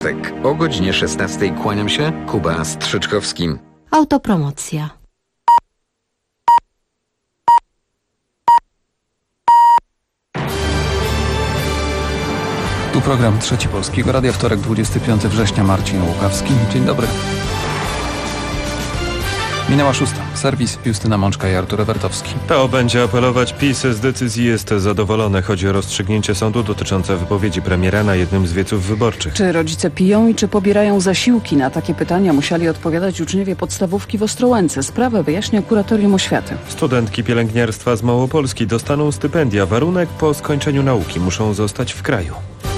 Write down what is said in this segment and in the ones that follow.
O godzinie 16 kłaniam się, Kuba Strzyczkowski. Autopromocja. Tu program Trzeci Polskiego Radia, wtorek 25 września, Marcin Łukawski. Dzień dobry. Minęła 6. Serwis Justyna Mączka i Artur Ewertowski. PO będzie apelować. PiS z decyzji jest zadowolone. Chodzi o rozstrzygnięcie sądu dotyczące wypowiedzi premiera na jednym z wieców wyborczych. Czy rodzice piją i czy pobierają zasiłki? Na takie pytania musieli odpowiadać uczniowie podstawówki w Ostrołęce. Sprawę wyjaśnia Kuratorium Oświaty. Studentki pielęgniarstwa z Małopolski dostaną stypendia. Warunek: po skończeniu nauki muszą zostać w kraju.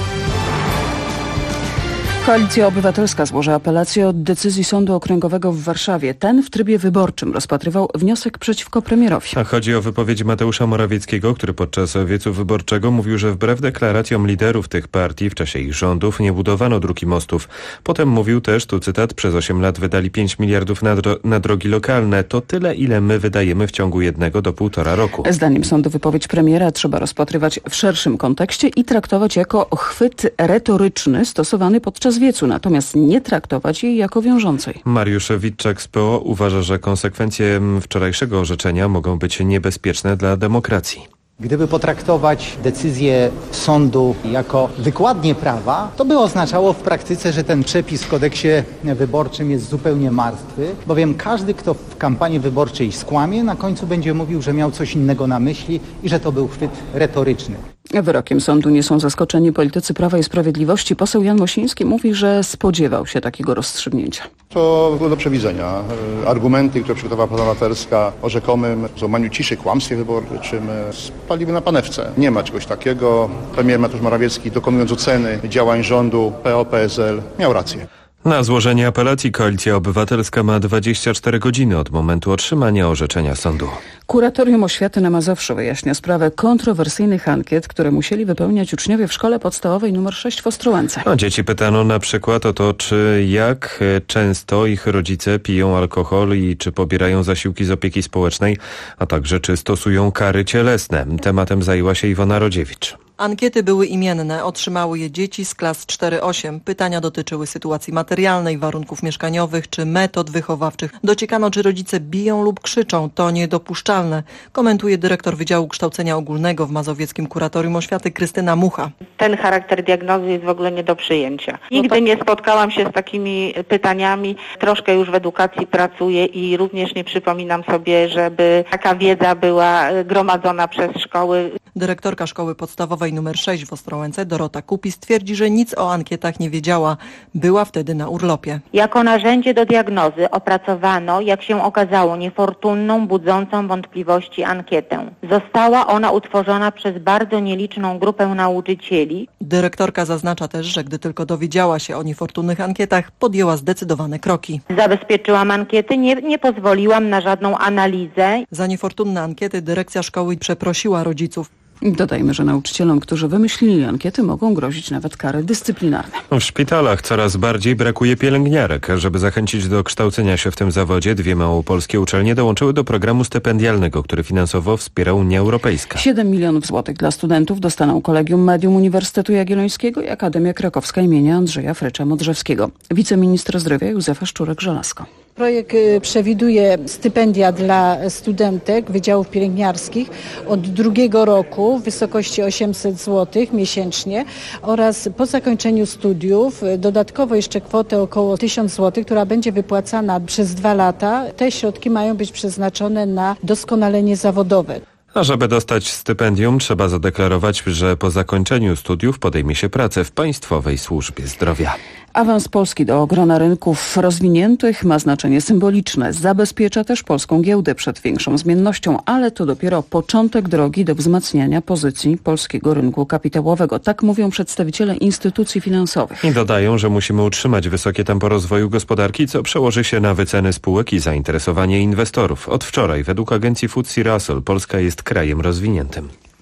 Koalicja Obywatelska złoży apelację od decyzji Sądu Okręgowego w Warszawie. Ten w trybie wyborczym rozpatrywał wniosek przeciwko premierowi. A chodzi o wypowiedź Mateusza Morawieckiego, który podczas wiecu wyborczego mówił, że wbrew deklaracjom liderów tych partii w czasie ich rządów nie budowano dróg i mostów. Potem mówił też, tu cytat: przez 8 lat wydali 5 miliardów na drogi lokalne. To tyle, ile my wydajemy w ciągu 1 do 1,5 roku. Zdaniem sądu wypowiedź premiera trzeba rozpatrywać w szerszym kontekście i traktować jako chwyt retoryczny stosowany podczas wiecu, natomiast nie traktować jej jako wiążącej. Mariusz Witczak z PO uważa, że konsekwencje wczorajszego orzeczenia mogą być niebezpieczne dla demokracji. Gdyby potraktować decyzję sądu jako wykładnię prawa, to by oznaczało w praktyce, że ten przepis w kodeksie wyborczym jest zupełnie martwy, bowiem każdy, kto w kampanii wyborczej skłamie, na końcu będzie mówił, że miał coś innego na myśli i że to był chwyt retoryczny. Wyrokiem sądu nie są zaskoczeni politycy Prawa i Sprawiedliwości. Poseł Jan Mosiński mówi, że spodziewał się takiego rozstrzygnięcia. To było do przewidzenia. Argumenty, które przygotowała Platforma Obywatelska o rzekomym złamaniu ciszy, kłamstwie wyborczym, spaliły na panewce. Nie ma czegoś takiego. Premier Mateusz Morawiecki, dokonując oceny działań rządu PO-PSL, miał rację. Na złożenie apelacji Koalicja Obywatelska ma 24 godziny od momentu otrzymania orzeczenia sądu. Kuratorium Oświaty na Mazowszu wyjaśnia sprawę kontrowersyjnych ankiet, które musieli wypełniać uczniowie w szkole podstawowej nr 6 w Ostrołęce. Dzieci pytano na przykład o to, jak często ich rodzice piją alkohol i czy pobierają zasiłki z opieki społecznej, a także czy stosują kary cielesne. Tematem zajęła się Iwona Rodziewicz. Ankiety były imienne, otrzymały je dzieci z klas 4-8. Pytania dotyczyły sytuacji materialnej, warunków mieszkaniowych czy metod wychowawczych. Dociekano, czy rodzice biją lub krzyczą. To niedopuszczalne, komentuje dyrektor Wydziału Kształcenia Ogólnego w Mazowieckim Kuratorium Oświaty Krystyna Mucha. Ten charakter diagnozy jest w ogóle nie do przyjęcia. Nigdy nie spotkałam się z takimi pytaniami. Troszkę już w edukacji pracuję i również nie przypominam sobie, żeby taka wiedza była gromadzona przez szkoły. Dyrektorka szkoły podstawowej nr 6 w Ostrołęce, Dorota Kupis, twierdzi, że nic o ankietach nie wiedziała. Była wtedy na urlopie. Jako narzędzie do diagnozy opracowano, jak się okazało, niefortunną, budzącą wątpliwości ankietę. Została ona utworzona przez bardzo nieliczną grupę nauczycieli. Dyrektorka zaznacza też, że gdy tylko dowiedziała się o niefortunnych ankietach, podjęła zdecydowane kroki. Zabezpieczyłam ankiety, nie pozwoliłam na żadną analizę. Za niefortunne ankiety dyrekcja szkoły przeprosiła rodziców. Dodajmy, że nauczycielom, którzy wymyślili ankiety, mogą grozić nawet kary dyscyplinarne. W szpitalach coraz bardziej brakuje pielęgniarek. Żeby zachęcić do kształcenia się w tym zawodzie, 2 małopolskie uczelnie dołączyły do programu stypendialnego, który finansowo wspiera Unia Europejska. 7 milionów złotych dla studentów dostaną Kolegium Medium Uniwersytetu Jagiellońskiego i Akademia Krakowska imienia Andrzeja Frycza-Modrzewskiego. Wiceminister zdrowia Józefa Szczurek-Żelazko. Projekt przewiduje stypendia dla studentek wydziałów pielęgniarskich od 2 roku w wysokości 800 zł miesięcznie oraz po zakończeniu studiów dodatkowo jeszcze kwotę około 1000 zł, która będzie wypłacana przez 2 lata. Te środki mają być przeznaczone na doskonalenie zawodowe. A żeby dostać stypendium, trzeba zadeklarować, że po zakończeniu studiów podejmie się pracę w Państwowej Służbie Zdrowia. Awans Polski do grona rynków rozwiniętych ma znaczenie symboliczne. Zabezpiecza też polską giełdę przed większą zmiennością, ale to dopiero początek drogi do wzmacniania pozycji polskiego rynku kapitałowego. Tak mówią przedstawiciele instytucji finansowych. I dodają, że musimy utrzymać wysokie tempo rozwoju gospodarki, co przełoży się na wyceny spółek i zainteresowanie inwestorów. Od wczoraj według agencji FTSE Russell Polska jest krajem rozwiniętym.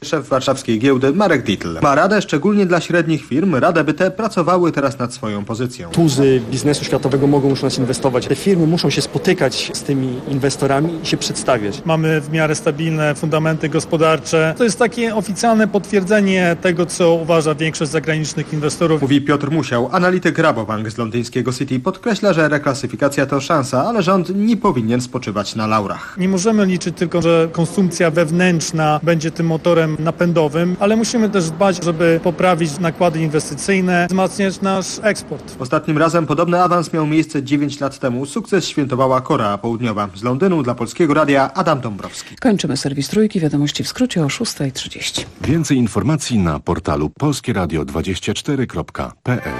Szef warszawskiej giełdy Marek Dietl ma radę szczególnie dla średnich firm, radę by te pracowały teraz nad swoją pozycją. Tuzy biznesu światowego mogą już nas inwestować. Te firmy muszą się spotykać z tymi inwestorami i się przedstawiać. Mamy w miarę stabilne fundamenty gospodarcze. To jest takie oficjalne potwierdzenie tego, co uważa większość zagranicznych inwestorów. Mówi Piotr Musiał, analityk Rabobank z londyńskiego City. Podkreśla, że reklasyfikacja to szansa, ale rząd nie powinien spoczywać na laurach. Nie możemy liczyć tylko, że konsumpcja wewnętrzna będzie tym motorem napędowym, ale musimy też dbać, żeby poprawić nakłady inwestycyjne, wzmacniać nasz eksport. Ostatnim razem podobny awans miał miejsce 9 lat temu. Sukces świętowała Korea Południowa. Z Londynu dla Polskiego Radia Adam Dąbrowski. Kończymy serwis Trójki. Wiadomości w skrócie o 6:30. Więcej informacji na portalu polskieradio24.pl.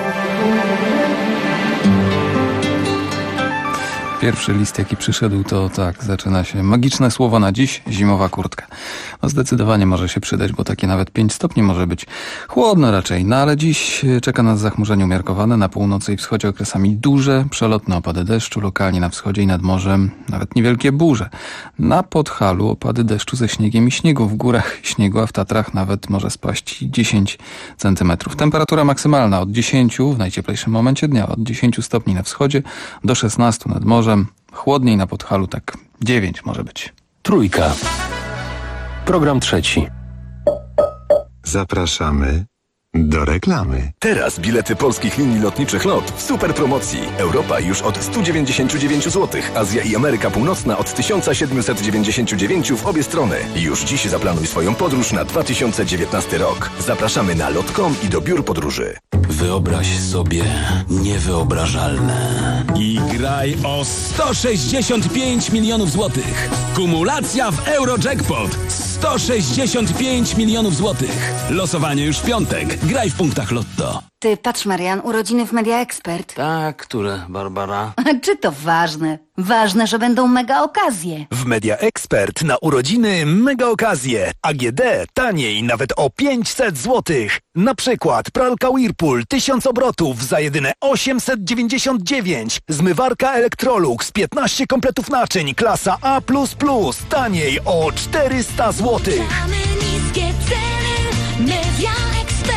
Pierwszy list, jaki przyszedł, to tak, zaczyna się. Magiczne słowo na dziś, zimowa kurtka. No zdecydowanie może się przydać, bo takie nawet 5 stopni może być. Chłodno raczej, no ale dziś czeka nas zachmurzenie umiarkowane. Na północy i wschodzie okresami duże, przelotne opady deszczu, lokalnie na wschodzie i nad morzem nawet niewielkie burze. Na Podhalu opady deszczu ze śniegiem i śniegu. W górach śniegu, a w Tatrach nawet może spaść 10 centymetrów. Temperatura maksymalna od 10 w najcieplejszym momencie dnia, od 10 stopni na wschodzie do 16 nad morzem. Chłodniej na Podhalu, tak 9 może być. Trójka. Program trzeci. Zapraszamy do reklamy. Teraz bilety polskich linii lotniczych LOT w super promocji. Europa już od 199 zł, Azja i Ameryka Północna od 1799 w obie strony. Już dziś zaplanuj swoją podróż na 2019 rok. Zapraszamy na lot.com i do biur podróży. Wyobraź sobie niewyobrażalne. I graj o 165 milionów złotych. Kumulacja w Eurojackpot. 165 milionów złotych. Losowanie już w piątek. Graj w punktach Lotto. Ty, patrz Marian, urodziny w Media Expert. Tak, które, Barbara? Czy to ważne? Ważne, że będą mega okazje. W Media Expert na urodziny mega okazje. AGD taniej nawet o 500 zł. Na przykład pralka Whirlpool 1000 obrotów za jedyne 899. Zmywarka Electrolux 15 kompletów naczyń klasa A++ taniej o 400 zł. Mamy niskie ceny. Media Expert.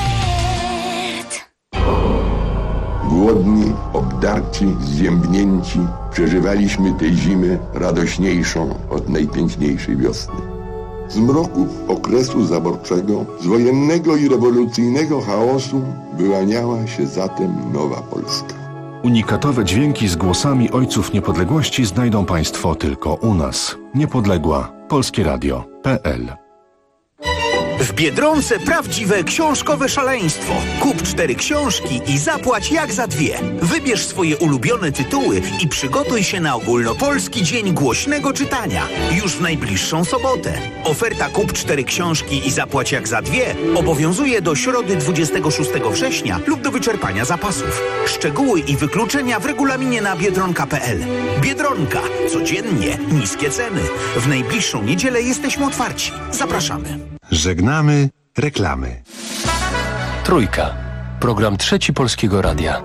Głodni, obdarci, zziębnięci, przeżywaliśmy tę zimę radośniejszą od najpiękniejszej wiosny. Z mroków okresu zaborczego, z wojennego i rewolucyjnego chaosu wyłaniała się zatem nowa Polska. Unikatowe dźwięki z głosami ojców niepodległości znajdą Państwo tylko u nas. Niepodległa. polskieradio.pl. W Biedronce prawdziwe książkowe szaleństwo. Kup 4 książki i zapłać jak za 2. Wybierz swoje ulubione tytuły i przygotuj się na ogólnopolski dzień głośnego czytania. Już w najbliższą sobotę. Oferta kup 4 książki i zapłać jak za 2 obowiązuje do środy 26 września lub do wyczerpania zapasów. Szczegóły i wykluczenia w regulaminie na biedronka.pl. Biedronka. Codziennie niskie ceny. W najbliższą niedzielę jesteśmy otwarci. Zapraszamy. Żegnamy reklamy. Trójka. Program trzeci Polskiego Radia.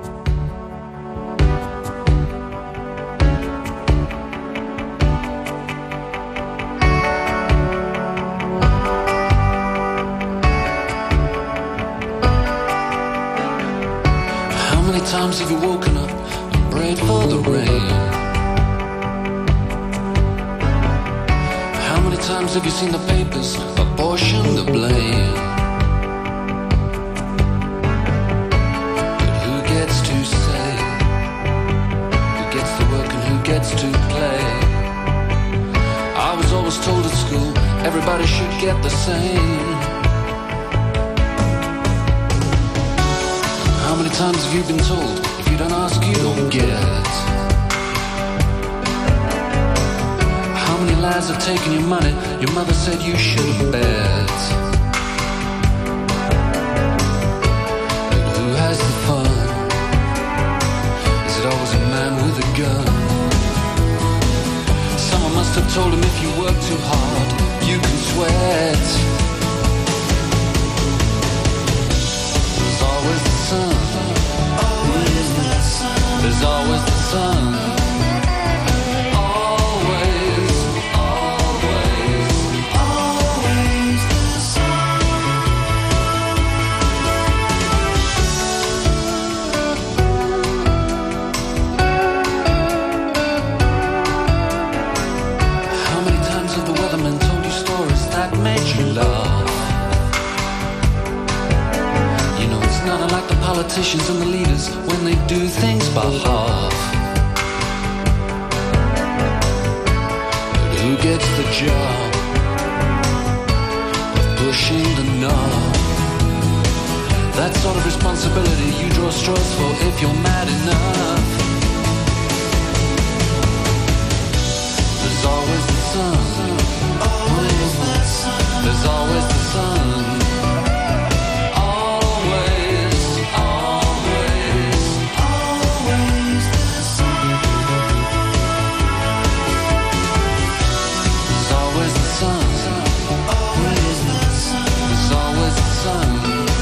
How many times have you woken up and prayed for the rain? How many times have you seen the papers apportion the blame? But who gets to say? Who gets to work and who gets to play? I was always told at school everybody should get the same. How many times have you been told if you don't ask you don't get? How many lies have taken your money? Your mother said you shouldn't bet. But who has the fun? Is it always a man with a gun? Someone must have told him if you work too hard, you can sweat. There's always the sun. There's always the sun. Always, always, always the sun. politicians and the leaders when they do things by half. But who gets the job of pushing the knob? That sort of responsibility you draw straws for if you're mad enough. There's always the sun. Always the sun. There's always the sun. Always, always, always the sun. There's always the sun. Always the sun. There's always the sun.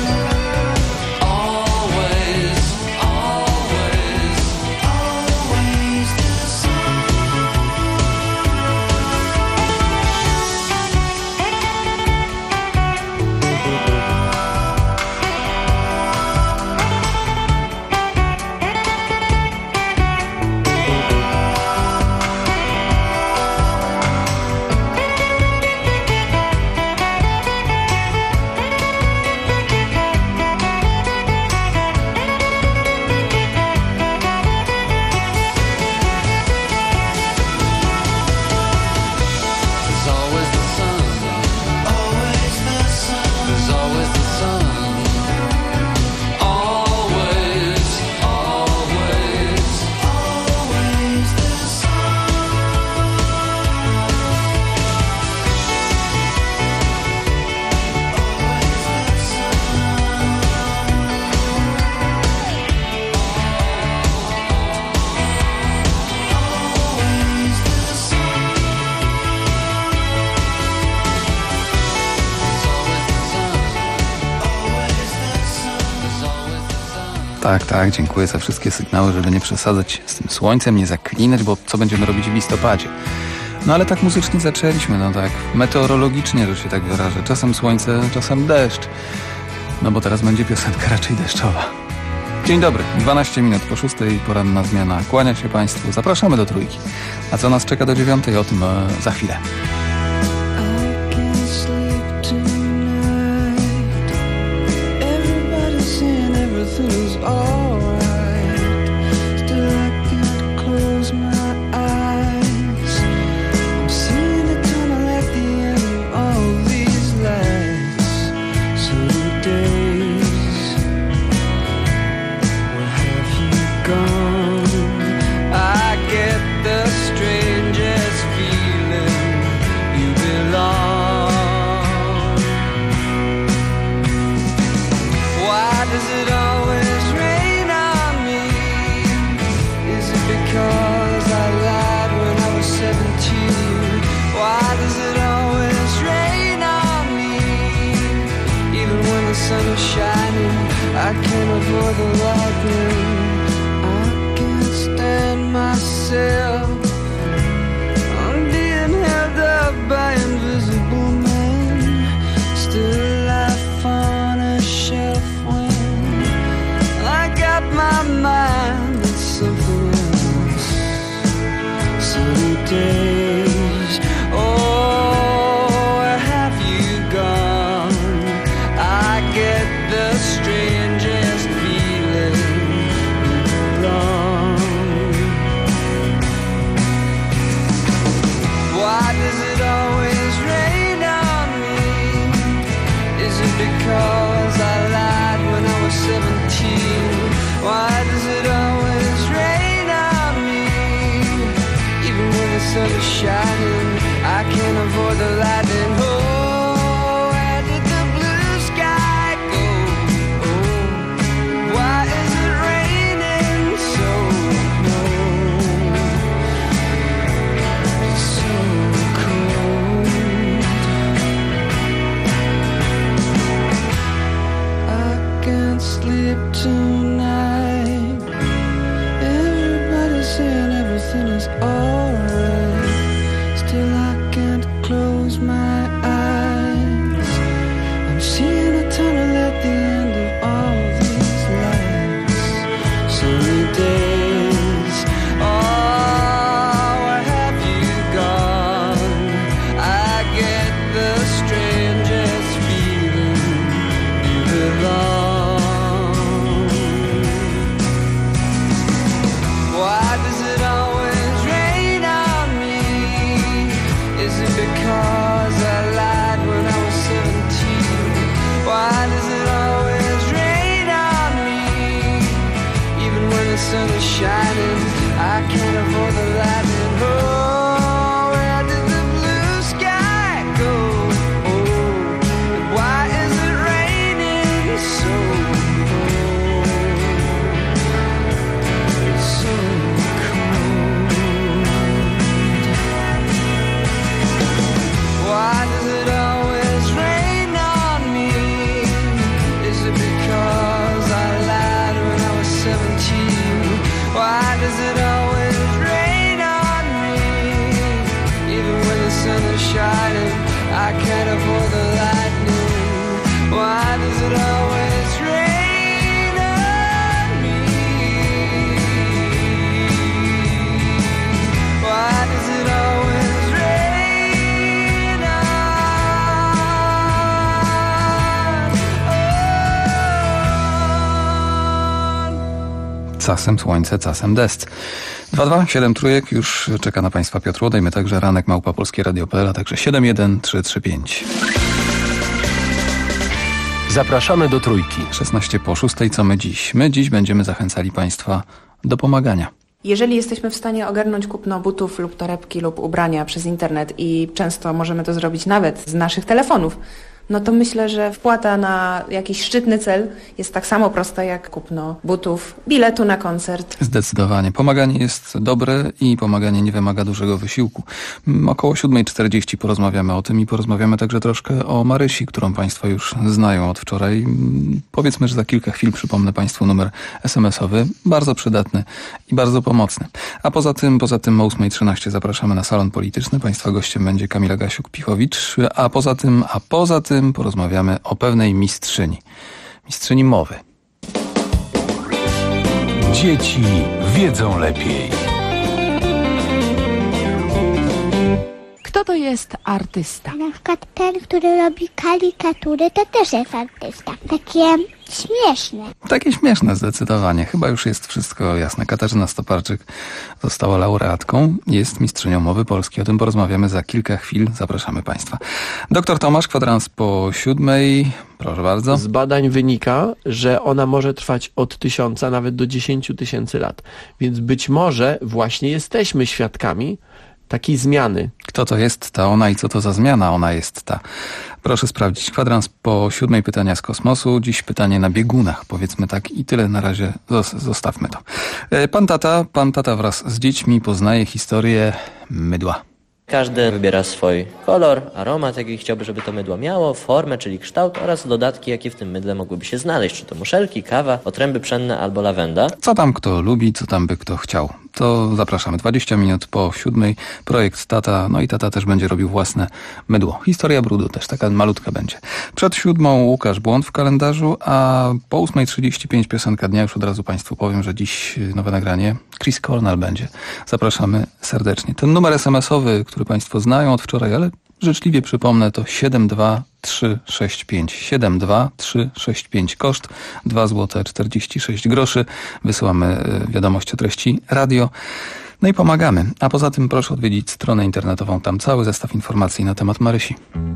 Tak, dziękuję za wszystkie sygnały, żeby nie przesadzać z tym słońcem, nie zaklinać, bo co będziemy robić w listopadzie? No ale tak muzycznie zaczęliśmy, no tak meteorologicznie, że się tak wyrażę. Czasem słońce, czasem deszcz. No bo teraz będzie piosenka raczej deszczowa. Dzień dobry, 12 minut po 6, poranna zmiana. Kłania się Państwu, zapraszamy do Trójki. A co nas czeka do 9, o tym za chwilę. I can't avoid the lightning. I can't stand myself. I'm being held up by invisible men. Still life on a shelf when I got my mind on something else. Sunny days. Oh, where have you gone? I get the strangest feeling wrong. Why does it always rain on me? Is it because I lied when I was 17? Why does it always rain on me? Even when the sun is shining, I can't avoid the lightning. Oh, where did the blue sky go? Oh, why is it raining so cold? So cold. I can't sleep tonight. Everybody's saying everything is alright. Still sun is shining, I can't avoid the lightning. Oh, where did the blue sky go? Oh, and why is it raining so cold? So cold. Why does it always rain on me? Is it because I lied when I was 17? Why does it always rain on me? Even when the sun is shining, I can't avoid the lightning. Why does it always rain on me? Why does it always rain on? Czasem słońce, czasem deszcz. 227 trójek, już czeka na Państwa Piotr Łodej, my także ranek @polskieradio.pl, a także 71335. Zapraszamy do Trójki. 16:06, co my dziś? My dziś będziemy zachęcali Państwa do pomagania. Jeżeli jesteśmy w stanie ogarnąć kupno butów lub torebki lub ubrania przez internet i często możemy to zrobić nawet z naszych telefonów, no to myślę, że wpłata na jakiś szczytny cel jest tak samo prosta jak kupno butów, biletu na koncert. Zdecydowanie. Pomaganie jest dobre i pomaganie nie wymaga dużego wysiłku. Około 7:40 porozmawiamy o tym i porozmawiamy także troszkę o Marysi, którą Państwo już znają od wczoraj. Powiedzmy, że za kilka chwil przypomnę Państwu numer SMS-owy, bardzo przydatny i bardzo pomocny. A poza tym o 8:13 zapraszamy na salon polityczny. Państwa gościem będzie Kamila Gasiuk-Pichowicz, a poza tym porozmawiamy o pewnej mistrzyni mowy. Dzieci wiedzą lepiej. Kto to jest artysta? Na przykład ten, który robi karykatury, to też jest artysta. Takie śmieszne. Takie śmieszne zdecydowanie. Chyba już jest wszystko jasne. Katarzyna Stoparczyk została laureatką, jest mistrzynią mowy polskiej. O tym porozmawiamy za kilka chwil. Zapraszamy Państwa. Doktor Tomasz, kwadrans po 7. Proszę bardzo. Z badań wynika, że ona może trwać od 1000 nawet do 10 000 lat. Więc być może właśnie jesteśmy świadkami takiej zmiany. Kto to jest ta ona i co to za zmiana ona jest ta? Proszę sprawdzić. Kwadrans po 7. pytania z kosmosu. Dziś pytanie na biegunach, powiedzmy tak, i tyle na razie. Zostawmy to. Pan tata wraz z dziećmi poznaje historię mydła. Każdy wybiera swój kolor, aromat, jaki chciałby, żeby to mydło miało, formę, czyli kształt oraz dodatki, jakie w tym mydle mogłyby się znaleźć. Czy to muszelki, kawa, otręby pszenne albo lawenda. Co tam kto lubi, co tam by kto chciał. To zapraszamy. 20 minut po 7. Projekt Tata, no i tata też będzie robił własne mydło. Historia brudu też, taka malutka będzie. Przed 7 Łukasz Błąd w kalendarzu, a po 8:35 piosenka dnia. Już od razu Państwu powiem, że dziś nowe nagranie. Chris Cornell będzie. Zapraszamy serdecznie. Ten numer SMS-owy, który Państwo znają od wczoraj, ale życzliwie przypomnę, to 72365. 72365. Koszt 2,46 zł. Wysyłamy wiadomość o treści radio. No i pomagamy. A poza tym proszę odwiedzić stronę internetową. Tam cały zestaw informacji na temat Marysi.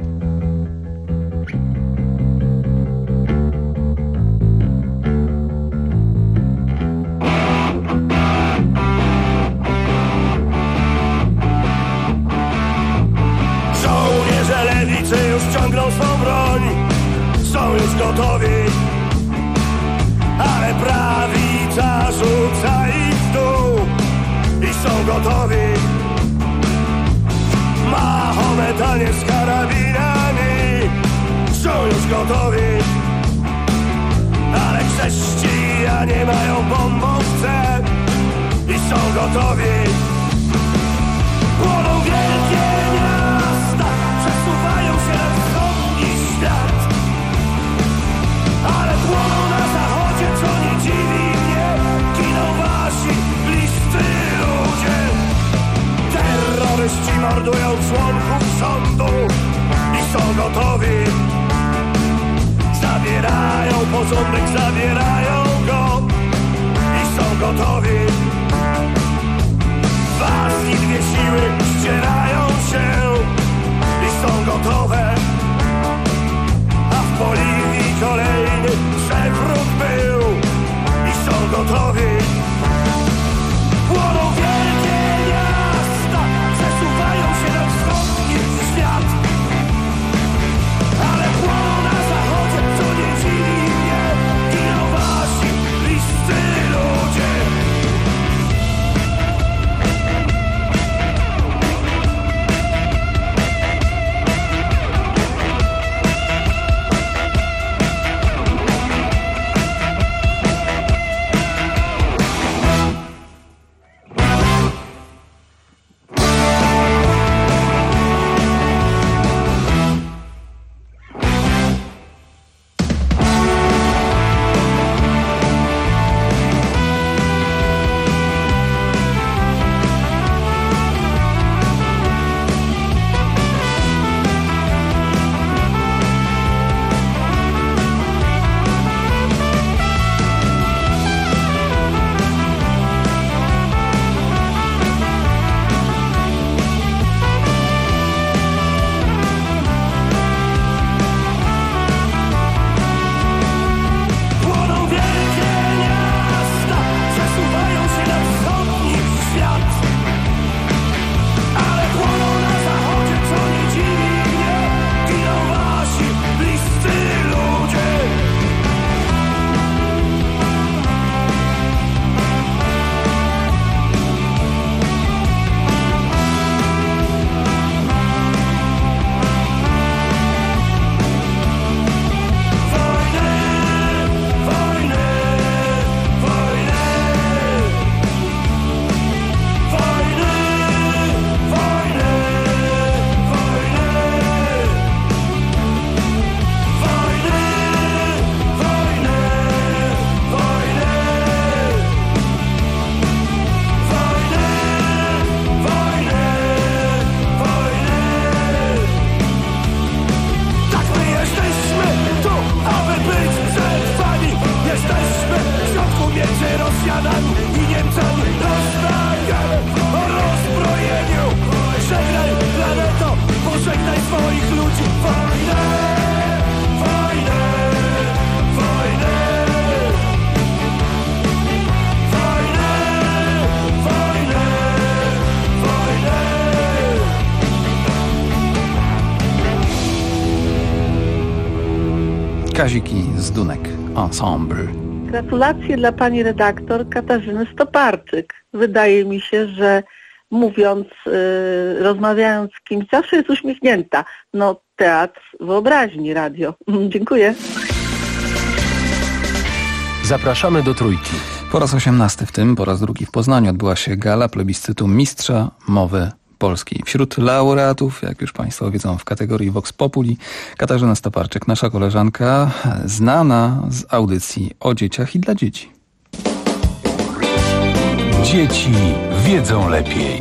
Już ciągną swą broń, są już gotowi, ale prawica rzuca ich w dół i są gotowi. Mahometanie z karabinami są już gotowi, ale chrześcijanie mają bombowce i są gotowi. Płoną wielkie miasta, przesuwają się na wschodni świat, ale płoną na zachodzie, co nie dziwi mnie. Giną wasi bliscy ludzie. Terroryści mordują członków sądu i są gotowi. Zabierają porządek, zabierają go Kaziki z Dunek Ensemble. Gratulacje dla pani redaktor Katarzyny Stoparczyk. Wydaje mi się, że mówiąc, rozmawiając z kimś, zawsze jest uśmiechnięta. No, teatr wyobraźni, radio. Dziękuję. Zapraszamy do Trójki. Po raz 18 w tym, po raz drugi w Poznaniu odbyła się gala plebiscytu Mistrza Mowy Polskiej. Wśród laureatów, jak już Państwo wiedzą, w kategorii Vox Populi, Katarzyna Stoparczyk, nasza koleżanka, znana z audycji o dzieciach i dla dzieci. Dzieci wiedzą lepiej.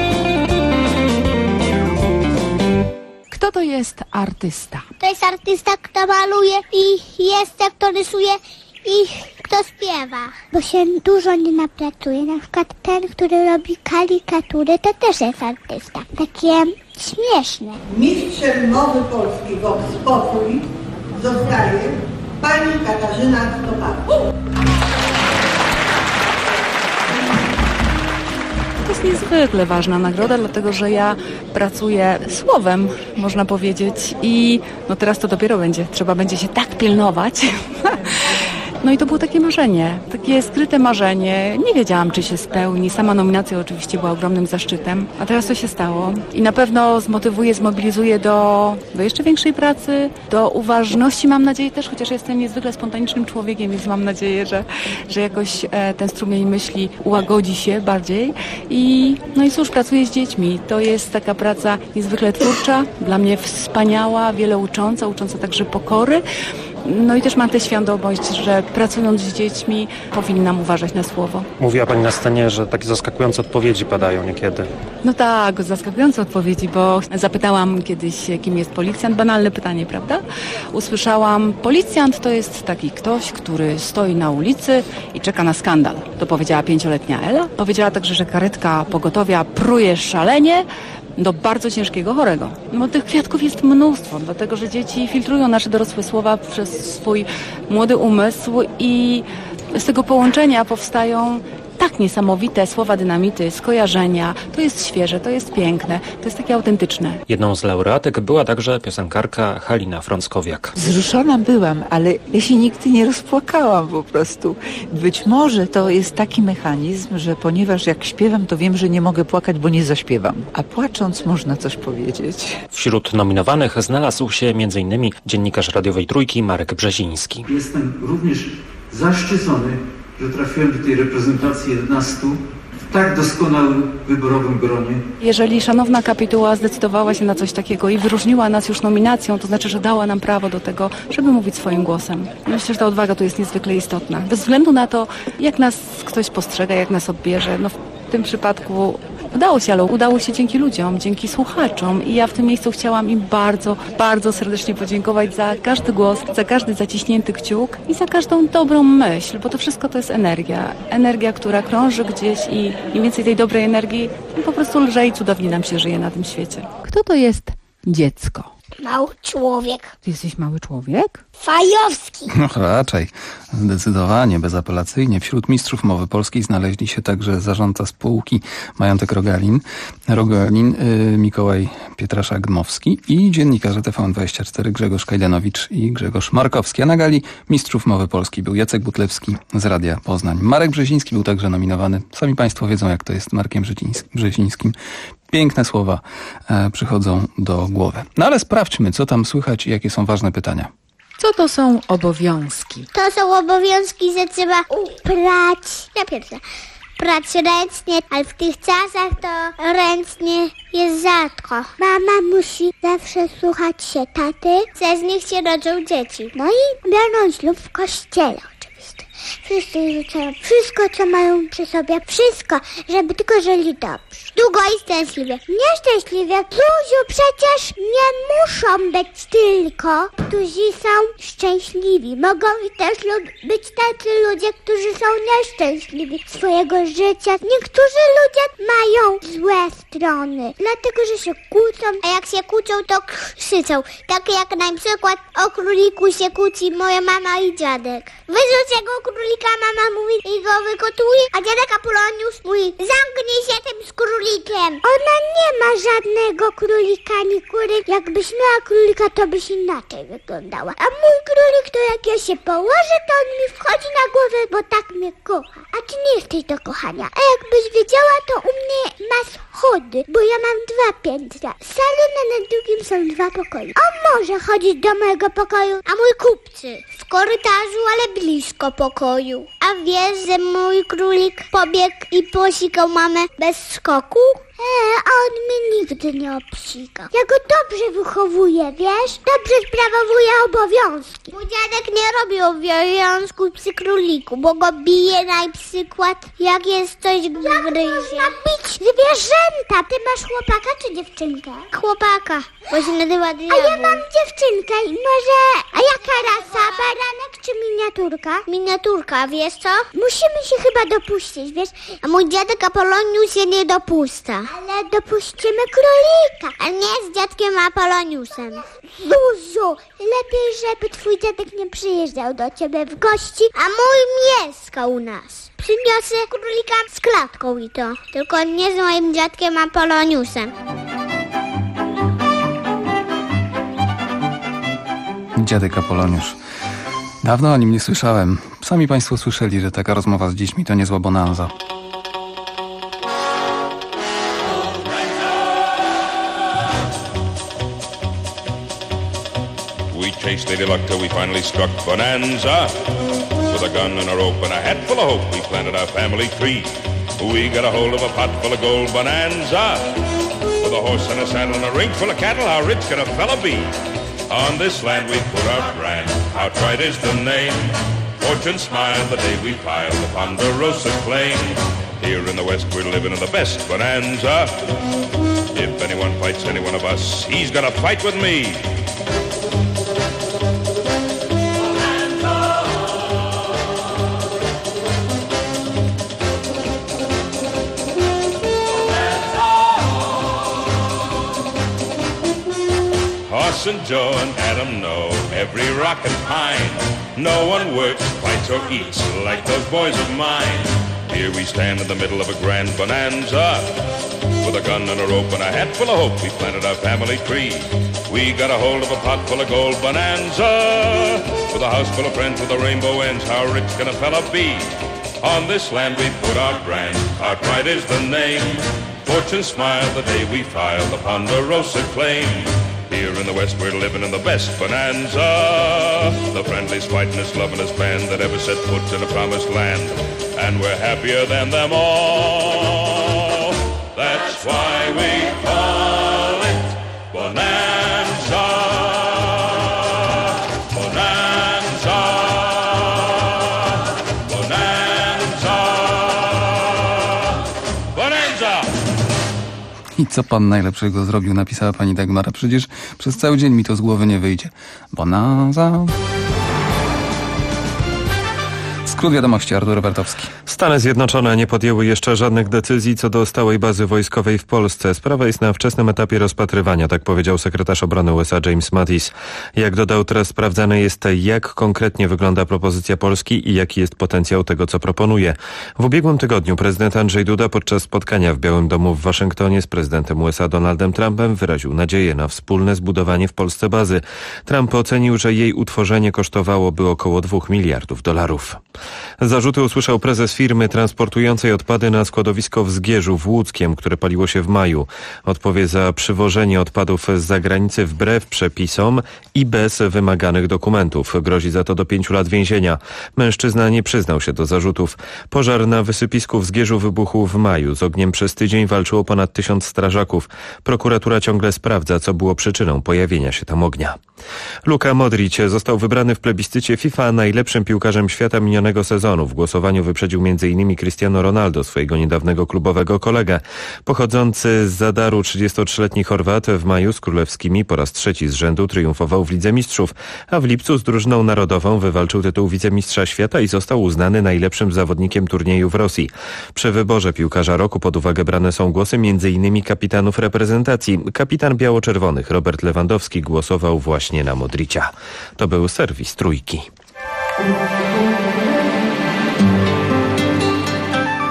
Kto to jest artysta? To jest artysta, kto maluje i jest, kto rysuje i kto śpiewa. Bo się dużo nie napracuje. Na przykład ten, który robi karykatury, to też jest artysta. Takie śmieszne. Mistrzem mowy polskiej Vox Populi zostaje pani Katarzyna Stoparczyk. To jest niezwykle ważna nagroda, dlatego że ja pracuję słowem, można powiedzieć, i no teraz to dopiero będzie. Trzeba będzie się tak pilnować. No i to było takie marzenie, takie skryte marzenie. Nie wiedziałam, czy się spełni. Sama nominacja oczywiście była ogromnym zaszczytem, a teraz to się stało. I na pewno zmobilizuje do jeszcze większej pracy, do uważności, mam nadzieję też, chociaż jestem niezwykle spontanicznym człowiekiem, więc mam nadzieję, że jakoś ten strumień myśli ułagodzi się bardziej. No i cóż, pracuję z dziećmi. To jest taka praca niezwykle twórcza, dla mnie wspaniała, wiele ucząca także pokory. No i też mam tę świadomość, że pracując z dziećmi powinnam uważać na słowo. Mówiła pani na scenie, że takie zaskakujące odpowiedzi padają niekiedy. No tak, zaskakujące odpowiedzi, bo zapytałam kiedyś, kim jest policjant. Banalne pytanie, prawda? Usłyszałam, policjant to jest taki ktoś, który stoi na ulicy i czeka na skandal. To powiedziała 5-letnia Ela. Powiedziała także, że karetka pogotowia pruje szalenie do bardzo ciężkiego chorego. No tych kwiatków jest mnóstwo, dlatego że dzieci filtrują nasze dorosłe słowa przez swój młody umysł i z tego połączenia powstają tak niesamowite słowa dynamity, skojarzenia. To jest świeże, to jest piękne, to jest takie autentyczne. Jedną z laureatek była także piosenkarka Halina Frąckowiak. Wzruszona byłam, ale ja się nigdy nie rozpłakałam po prostu. Być może to jest taki mechanizm, że ponieważ jak śpiewam, to wiem, że nie mogę płakać, bo nie zaśpiewam. A płacząc można coś powiedzieć. Wśród nominowanych znalazł się m.in. dziennikarz radiowej Trójki Marek Brzeziński. Jestem również zaszczycony, że trafiłem do tej reprezentacji 11 w tak doskonałym wyborowym gronie. Jeżeli szanowna kapituła zdecydowała się na coś takiego i wyróżniła nas już nominacją, to znaczy, że dała nam prawo do tego, żeby mówić swoim głosem. Myślę, że ta odwaga tu jest niezwykle istotna. Bez względu na to, jak nas ktoś postrzega, jak nas odbierze, no w tym przypadku udało się, ale udało się dzięki ludziom, dzięki słuchaczom i ja w tym miejscu chciałam im bardzo, bardzo serdecznie podziękować za każdy głos, za każdy zaciśnięty kciuk i za każdą dobrą myśl, bo to wszystko to jest energia. Energia, która krąży gdzieś i im więcej tej dobrej energii, tym po prostu lżej i cudownie nam się żyje na tym świecie. Kto to jest dziecko? Mały człowiek. Ty jesteś mały człowiek? Fajowski. No raczej, zdecydowanie, bezapelacyjnie. Wśród mistrzów mowy polskiej znaleźli się także zarządca spółki Majątek Rogalin Mikołaj Pietraszak-Dmowski i dziennikarze TVN24 Grzegorz Kajdanowicz i Grzegorz Markowski. A na gali mistrzów mowy polskiej był Jacek Butlewski z Radia Poznań. Marek Brzeziński był także nominowany. Sami Państwo wiedzą, jak to jest z Markiem Brzezińskim. Piękne słowa przychodzą do głowy. No ale sprawdźmy, co tam słychać i jakie są ważne pytania. Co to są obowiązki? To są obowiązki, że trzeba prać. Ja pierwsza. Prać ręcznie, ale w tych czasach to ręcznie jest rzadko. Mama musi zawsze słuchać się taty, że z nich się rodzą dzieci. No i biorą ślub w kościele. Wszyscy rzucają wszystko, co mają przy sobie, wszystko, żeby tylko żyli dobrze. Długo i szczęśliwie. Nieszczęśliwie. Zuziu, przecież nie muszą być tylko, którzy są szczęśliwi. Mogą i też być tacy ludzie, którzy są nieszczęśliwi swojego życia. Niektórzy ludzie mają złe strony, dlatego, że się kłócą, a jak się kłócą, to krzyczą. Tak jak na przykład o króliku się kłóci moja mama i dziadek. Wyrzuć jego królika mama mówi i go wygotuje, a dziadek Apoloniusz mówi, zamknij się tym z królikiem. Ona nie ma żadnego królika ani kury. Jakbyś miała królika, to byś inaczej wyglądała. A mój królik to jak ja się położę, to on mi wchodzi na głowę, bo tak mnie kocha. A ty nie jesteś do kochania. A jakbyś wiedziała, to u mnie ma schody, bo ja mam 2 piętra. Salon, a na drugim są 2 pokoje. On może chodzić do mojego pokoju, a mój kupcy w korytarzu, ale blisko pokoju. A wiesz, że mój królik pobiegł i posikał mamę bez skoku? A on mnie nigdy nie obsika. Ja go dobrze wychowuję, wiesz? Dobrze sprawowuję obowiązki. Mój dziadek nie robi obowiązków przy króliku, bo go bije na przykład, jak jest coś gryzie. Można bić zwierzęta. Ty masz chłopaka czy dziewczynkę? Chłopaka, bo się nazywa Diabeł. A ja mam dziewczynkę i może... A jaka rasa? Baranek czy miniaturka? Miniaturka, wiesz co? Musimy się chyba dopuścić, wiesz? A mój dziadek Apoloniusz się nie dopuszcza. Ale dopuścimy królika. A nie z dziadkiem Apoloniusem. Zuzu, lepiej, żeby twój dziadek nie przyjeżdżał do ciebie w gości, a mój mieszka u nas. Przyniosę królika z klatką i to. Tylko nie z moim dziadkiem Apoloniusem. Dziadek Apoloniusz. Dawno o nim nie słyszałem. Sami państwo słyszeli, że taka rozmowa z dziećmi to niezła bonanza. Chased Lady Luck till we finally struck Bonanza. With a gun and a rope and a hat full of hope, we planted our family tree. We got a hold of a pot full of gold Bonanza. With a horse and a saddle and a ring full of cattle, how rich can a fella be? On this land we put our brand, how tried is the name. Fortune smiled the day we piled the Ponderosa claim. Here in the West we're living in the best Bonanza. If anyone fights any one of us, he's gonna fight with me. And Joe and Adam know every rock and pine. No one works, fights or eats like those boys of mine. Here we stand in the middle of a grand bonanza. With a gun and a rope and a hat full of hope, we planted our family tree. We got a hold of a pot full of gold Bonanza. With a house full of friends with a rainbow ends, how rich can a fella be? On this land we put our brand, our pride is the name. Fortune smiled the day we filed the Ponderosa claim. Here in the West we're living in the best Bonanza. The friendliest, fightingest, lovingest band that ever set foot in a promised land. And we're happier than them all. That's why we call it Bonanza. Bonanza. Bonanza. Bonanza. I co pan najlepszego zrobił, napisała pani Dagmara. Przecież przez cały dzień mi to z głowy nie wyjdzie. Bonanza. Skrót wiadomości, Artur Robertowski. Stany Zjednoczone nie podjęły jeszcze żadnych decyzji co do stałej bazy wojskowej w Polsce. Sprawa jest na wczesnym etapie rozpatrywania, tak powiedział sekretarz obrony USA James Mattis. Jak dodał, teraz sprawdzane jest, jak konkretnie wygląda propozycja Polski i jaki jest potencjał tego, co proponuje. W ubiegłym tygodniu prezydent Andrzej Duda podczas spotkania w Białym Domu w Waszyngtonie z prezydentem USA Donaldem Trumpem wyraził nadzieję na wspólne zbudowanie w Polsce bazy. Trump ocenił, że jej utworzenie kosztowałoby około $2 miliardów. Zarzuty usłyszał prezes firmy transportującej odpady na składowisko w Zgierzu w Łódzkiem, które paliło się w maju. Odpowie za przywożenie odpadów z zagranicy wbrew przepisom i bez wymaganych dokumentów. Grozi za to do 5 lat więzienia. Mężczyzna nie przyznał się do zarzutów. Pożar na wysypisku w Zgierzu wybuchł w maju. Z ogniem przez tydzień walczyło ponad 1000 strażaków. Prokuratura ciągle sprawdza, co było przyczyną pojawienia się tam ognia. Luka Modric został wybrany w plebiscycie FIFA najlepszym piłkarzem świata minionego sezonu. W głosowaniu wyprzedził m.in. Cristiano Ronaldo, swojego niedawnego klubowego kolegę. Pochodzący z Zadaru 33-letni Chorwat w maju z królewskimi po raz 3 z rzędu triumfował w Lidze Mistrzów, a w lipcu z drużyną narodową wywalczył tytuł wicemistrza świata i został uznany najlepszym zawodnikiem turnieju w Rosji. Przy wyborze piłkarza roku pod uwagę brane są głosy m.in. kapitanów reprezentacji. Kapitan biało-czerwonych Robert Lewandowski głosował właśnie na Modricia. To był serwis Trójki.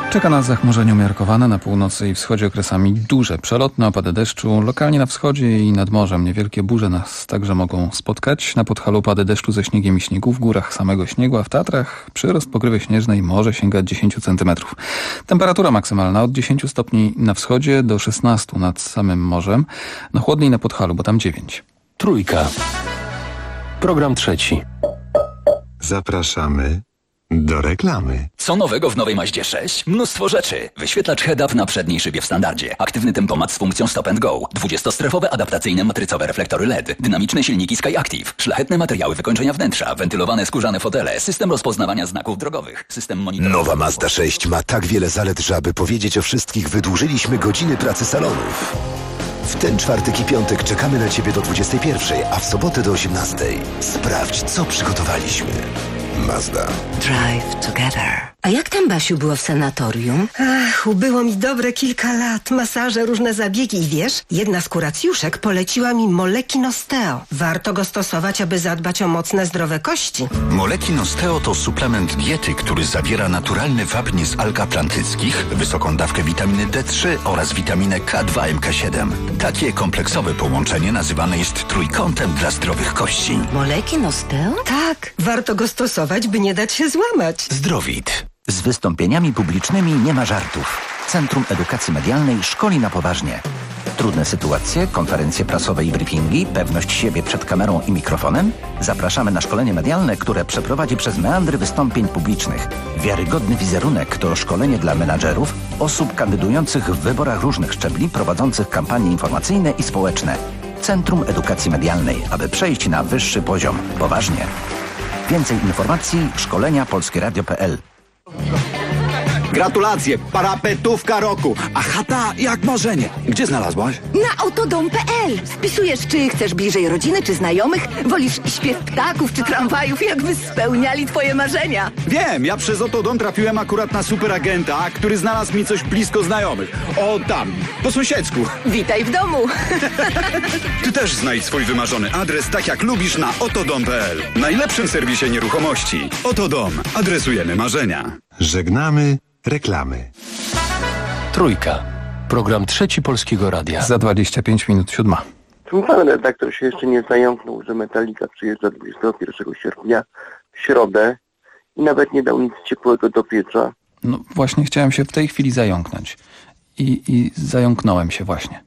Czeka nas zachmurzenie umiarkowane, na północy i wschodzie okresami duże przelotne opady deszczu, lokalnie na wschodzie i nad morzem. Niewielkie burze nas także mogą spotkać. Na Podhalu opady deszczu ze śniegiem i śniegu, w górach samego śniegu, a w Tatrach przyrost pokrywy śnieżnej może sięgać 10 cm. Temperatura maksymalna od 10 stopni na wschodzie do 16 nad samym morzem. No chłodniej na Podhalu, bo tam 9. Trójka. Program trzeci. Zapraszamy do reklamy. Co nowego w nowej Mazdzie 6? Mnóstwo rzeczy. Wyświetlacz head-up na przedniej szybie w standardzie. Aktywny tempomat z funkcją stop and go. 20-strefowe adaptacyjne matrycowe reflektory LED. Dynamiczne silniki SkyActiv. Szlachetne materiały wykończenia wnętrza. Wentylowane skórzane fotele. System rozpoznawania znaków drogowych. System monitorowania. Nowa Mazda 6 ma tak wiele zalet, że aby powiedzieć o wszystkich, wydłużyliśmy godziny pracy salonów. W ten czwartek i piątek czekamy na Ciebie do 21, a w sobotę do 18. Sprawdź, co przygotowaliśmy. Mazda. Drive together. A jak tam, Basiu, było w sanatorium? Ach, ubyło mi dobre kilka lat. Masaże, różne zabiegi i wiesz, jedna z kuracjuszek poleciła mi Molekin Osteo. Warto go stosować, aby zadbać o mocne, zdrowe kości. Molekin Osteo to suplement diety, który zawiera naturalny wapń z alg atlantyckich, wysoką dawkę witaminy D3 oraz witaminę K2 MK7. Takie kompleksowe połączenie nazywane jest trójkątem dla zdrowych kości. Molekin Osteo? Tak, warto go stosować, by nie dać się złamać. Zdrowit. Z wystąpieniami publicznymi nie ma żartów. Centrum Edukacji Medialnej szkoli na poważnie. Trudne sytuacje, konferencje prasowe i briefingi, pewność siebie przed kamerą i mikrofonem? Zapraszamy na szkolenie medialne, które przeprowadzi przez meandry wystąpień publicznych. Wiarygodny wizerunek to szkolenie dla menadżerów, osób kandydujących w wyborach różnych szczebli, prowadzących kampanie informacyjne i społeczne. Centrum Edukacji Medialnej, aby przejść na wyższy poziom. Poważnie. Więcej informacji szkolenia polskieradio.pl. Gratulacje, parapetówka roku, a chata jak marzenie. Gdzie znalazłaś? Na autodom.pl. Wpisujesz, czy chcesz bliżej rodziny, czy znajomych, wolisz śpiew ptaków, czy tramwajów, jakby spełniali twoje marzenia. Wiem, ja przez Autodom trafiłem akurat na superagenta, który znalazł mi coś blisko znajomych. O tam, po sąsiedzku. Witaj w domu. Ty też znajdź swój wymarzony adres tak jak lubisz na autodom.pl. Najlepszym serwisie nieruchomości. Autodom. Adresujemy marzenia. Żegnamy reklamy. Trójka. Program trzeci Polskiego Radia. Za 25 minut 7. Pan redaktor się jeszcze nie zająknął, że Metallica przyjeżdża 21 sierpnia w środę i nawet nie dał nic ciepłego do pieca. No właśnie chciałem się w tej chwili zająknąć. I zająknąłem się właśnie.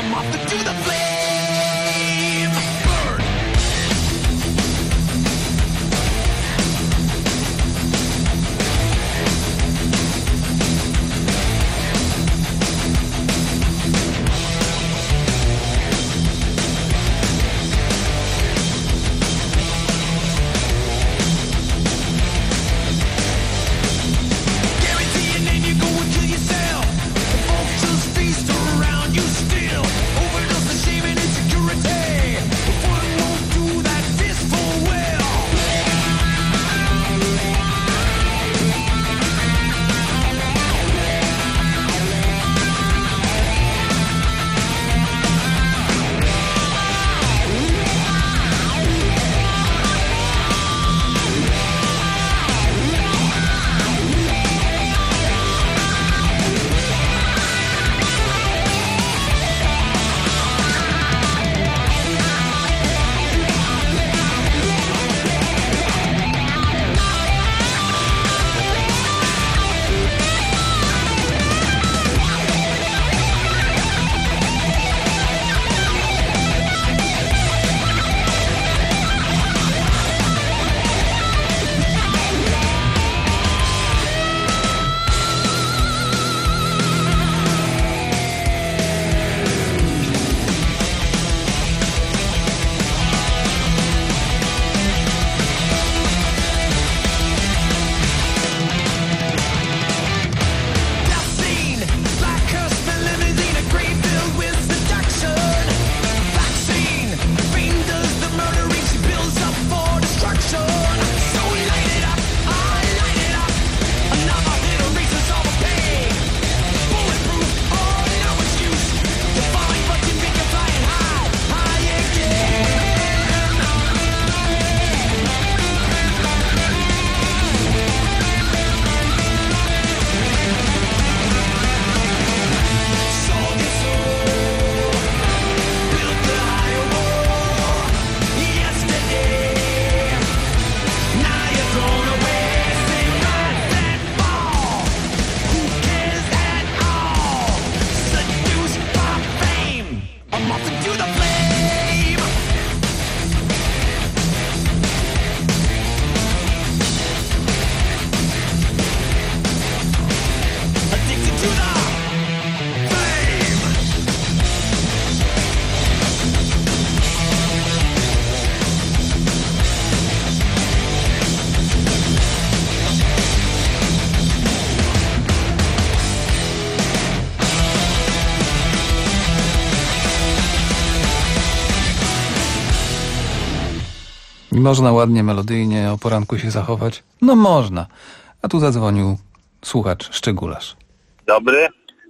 I można ładnie, melodyjnie o poranku się zachować? No można. A tu zadzwonił słuchacz Szczególarz. Dobry.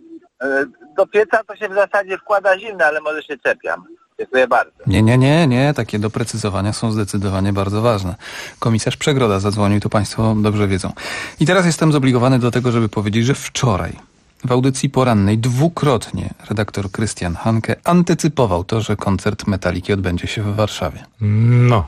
Do pieca to się w zasadzie wkłada zimne, ale może się czepiam. Dziękuję bardzo. Nie. Takie doprecyzowania są zdecydowanie bardzo ważne. Komisarz Przegroda zadzwonił, to państwo dobrze wiedzą. I teraz jestem zobligowany do tego, żeby powiedzieć, że wczoraj w audycji porannej dwukrotnie redaktor Krystian Hanke antycypował to, że koncert Metaliki odbędzie się w Warszawie. No.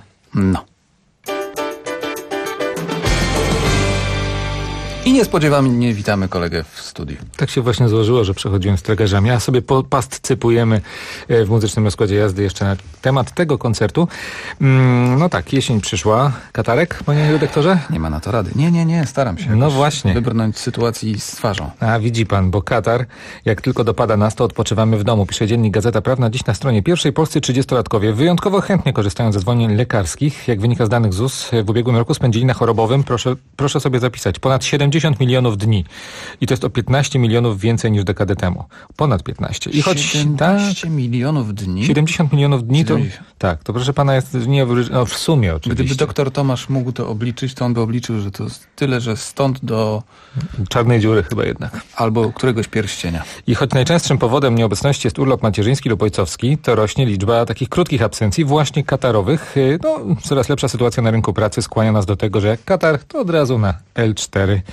I niespodziewanie witamy kolegę w studiu. Tak się właśnie złożyło, że przechodziłem z tragarzami, a sobie postcypujemy w muzycznym rozkładzie jazdy jeszcze na temat tego koncertu. No tak, jesień przyszła. Katarek, panie redaktorze? Nie ma na to rady. Nie, staram się. No właśnie. Wybrnąć z sytuacji z twarzą. A widzi pan, bo katar, jak tylko dopada nas, to odpoczywamy w domu. Pisze dziennik Gazeta Prawna. Dziś na stronie pierwszej polscy 30-latkowie wyjątkowo chętnie korzystają ze zwolnień lekarskich. Jak wynika z danych ZUS, w ubiegłym roku spędzili na chorobowym, proszę sobie zapisać, ponad 70 milionów dni. I to jest o 15 milionów więcej niż dekadę temu. Ponad 15. I choć 17 milionów dni? 70 milionów dni 70. To... Tak, to proszę pana jest nie w sumie oczywiście. Gdyby doktor Tomasz mógł to obliczyć, to on by obliczył, że to tyle, że stąd do... czarnej dziury chyba jednak. Albo któregoś pierścienia. I choć najczęstszym powodem nieobecności jest urlop macierzyński lub ojcowski, to rośnie liczba takich krótkich absencji, właśnie katarowych. No, coraz lepsza sytuacja na rynku pracy skłania nas do tego, że jak katar, to od razu na L4.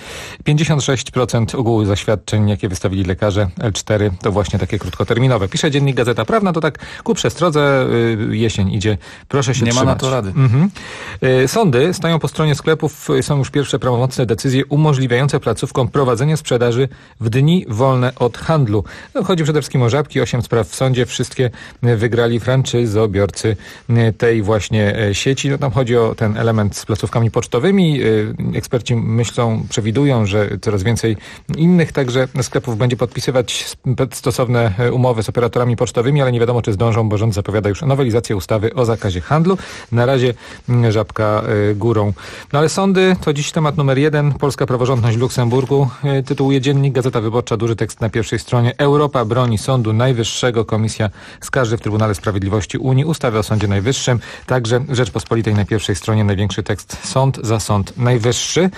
56% ogółu zaświadczeń, jakie wystawili lekarze L4, to właśnie takie krótkoterminowe. Pisze dziennik Gazeta Prawna, to tak ku przestrodze, jesień idzie, proszę się nie trzymać. ma na to rady. Sądy stają po stronie sklepów, są już pierwsze prawomocne decyzje umożliwiające placówkom prowadzenie sprzedaży w dni wolne od handlu. No, chodzi przede wszystkim o Żabki, 8 spraw w sądzie, wszystkie wygrali franczyzobiorcy tej właśnie sieci. No, tam chodzi o ten element z placówkami pocztowymi. Eksperci przewidują, że coraz więcej innych także sklepów będzie podpisywać stosowne umowy z operatorami pocztowymi, ale nie wiadomo, czy zdążą, bo rząd zapowiada już nowelizację ustawy o zakazie handlu. Na razie Żabka górą. No ale sądy to dziś temat numer 1. Polska praworządność w Luksemburgu. Tytułuje dziennik Gazeta Wyborcza, duży tekst na pierwszej stronie. Europa broni Sądu Najwyższego. Komisja skarży w Trybunale Sprawiedliwości Unii ustawę o Sądzie Najwyższym. Także Rzeczpospolitej na pierwszej stronie największy tekst. Sąd za Sąd Najwyższy.